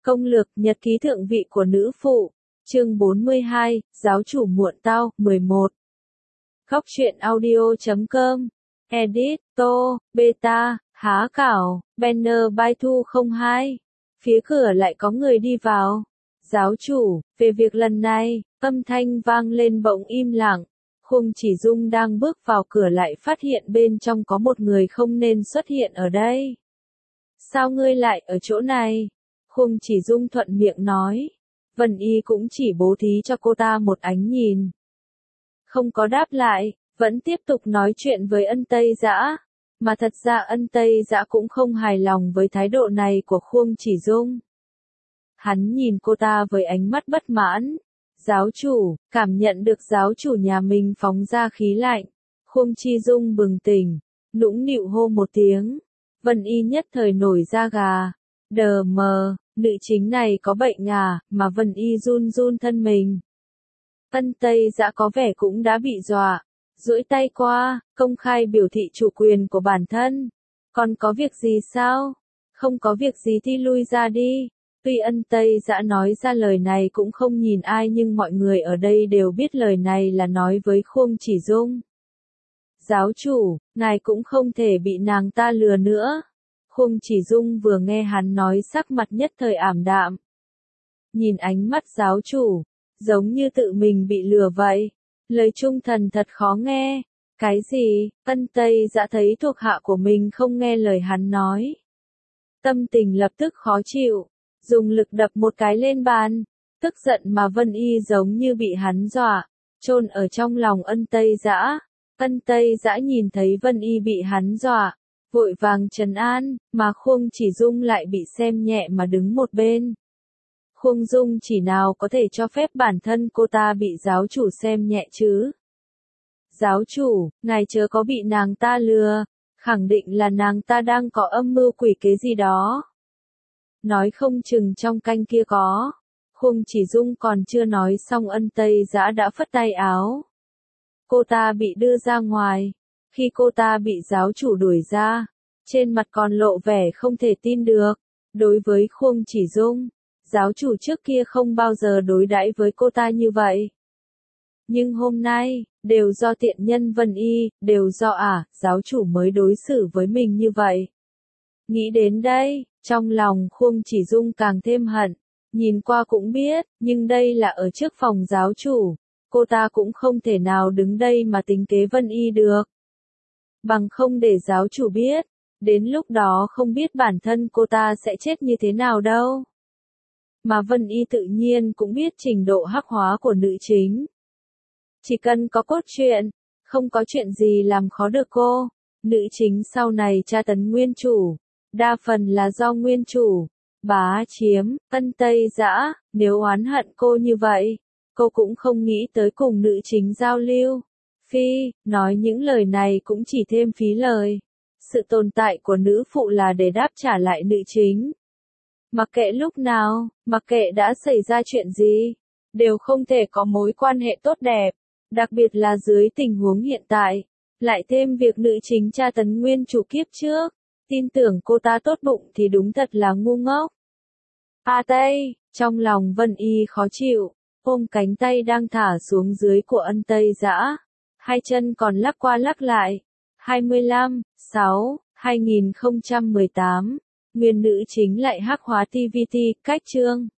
Công lược nhật ký thượng vị của nữ phụ. Chương 42, giáo chủ muộn tao, 11. Góc truyện audio.com. Edit, Tô, Beta, Há Cảo, Banner by Thu 02. Phía cửa lại có người đi vào. Giáo chủ, về việc lần này, âm thanh vang lên bỗng im lặng. Khung Chỉ Dung đang bước vào cửa lại phát hiện bên trong có một người không nên xuất hiện ở đây. Sao ngươi lại ở chỗ này? Khung Chỉ Dung thuận miệng nói. Vân Y cũng chỉ bố thí cho cô ta một ánh nhìn. Không có đáp lại, vẫn tiếp tục nói chuyện với Ân Tây Dã. Mà thật ra Ân Tây Dã cũng không hài lòng với thái độ này của Khung Chỉ Dung. Hắn nhìn cô ta với ánh mắt bất mãn. Giáo chủ, cảm nhận được giáo chủ nhà mình phóng ra khí lạnh. Khung Chỉ Dung bừng tỉnh, nũng nịu hô một tiếng. Vân Y nhất thời nổi da gà. Đờ mờ, nữ chính này có bệnh à, mà Vân Y run run thân mình. Ân Tây Dã có vẻ cũng đã bị dọa. Duỗi tay qua, công khai biểu thị chủ quyền của bản thân. Còn có việc gì sao? Không có việc gì thì lui ra đi. Tuy Ân Tây Dã nói ra lời này cũng không nhìn ai nhưng mọi người ở đây đều biết lời này là nói với Khung Chỉ Dung. Giáo chủ, ngài cũng không thể bị nàng ta lừa nữa. Khung Chỉ Dung vừa nghe hắn nói sắc mặt nhất thời ảm đạm. Nhìn ánh mắt giáo chủ, giống như tự mình bị lừa vậy. Lời trung thần thật khó nghe. Cái gì? Ân Tây Dã thấy thuộc hạ của mình không nghe lời hắn nói. Tâm tình lập tức khó chịu, dùng lực đập một cái lên bàn. Tức giận mà Vân Y giống như bị hắn dọa, chôn ở trong lòng Ân Tây Dã. Ân Tây Dã nhìn thấy Vân Y bị hắn dọa, vội vàng trấn an, mà Khung Chỉ Dung lại bị xem nhẹ mà đứng một bên. Khung Dung chỉ nào có thể cho phép bản thân cô ta bị giáo chủ xem nhẹ chứ? Giáo chủ, ngài chớ có bị nàng ta lừa, khẳng định là nàng ta đang có âm mưu quỷ kế gì đó. Nói không chừng trong canh kia có. Khung Chỉ Dung còn chưa nói xong Ân Tây Dã đã phất tay áo. Cô ta bị đưa ra ngoài. Khi cô ta bị giáo chủ đuổi ra, trên mặt còn lộ vẻ không thể tin được. Đối với Khung Chỉ Dung, giáo chủ trước kia không bao giờ đối đãi với cô ta như vậy. Nhưng hôm nay, đều do tiện nhân Vân Y, đều do giáo chủ mới đối xử với mình như vậy. Nghĩ đến đây, trong lòng Khung Chỉ Dung càng thêm hận. Nhìn qua cũng biết, nhưng đây là ở trước phòng giáo chủ. Cô ta cũng không thể nào đứng đây mà tính kế Vân Y được. Bằng không để giáo chủ biết, đến lúc đó không biết bản thân cô ta sẽ chết như thế nào đâu. Mà Vân Y tự nhiên cũng biết trình độ hắc hóa của nữ chính. Chỉ cần có cốt truyện, không có chuyện gì làm khó được cô. Nữ chính sau này tra tấn nguyên chủ, đa phần là do nguyên chủ bá chiếm. Ân Tây Dã, nếu oán hận cô như vậy, cô cũng không nghĩ tới cùng nữ chính giao lưu. Phi, nói những lời này cũng chỉ thêm phí lời. Sự tồn tại của nữ phụ là để đáp trả lại nữ chính. Mặc kệ lúc nào, mặc kệ đã xảy ra chuyện gì, đều không thể có mối quan hệ tốt đẹp. Đặc biệt là dưới tình huống hiện tại, lại thêm việc nữ chính tra tấn nguyên chủ kiếp trước. Tin tưởng cô ta tốt bụng thì đúng thật là ngu ngốc. Tây, trong lòng Vân Y khó chịu, ôm cánh tay đang thả xuống dưới của Ân Tây Dã. Hai chân còn lắc qua lắc lại. 25/6/2018, nguyên nữ chính lại hắc hóa TVT, cách chương.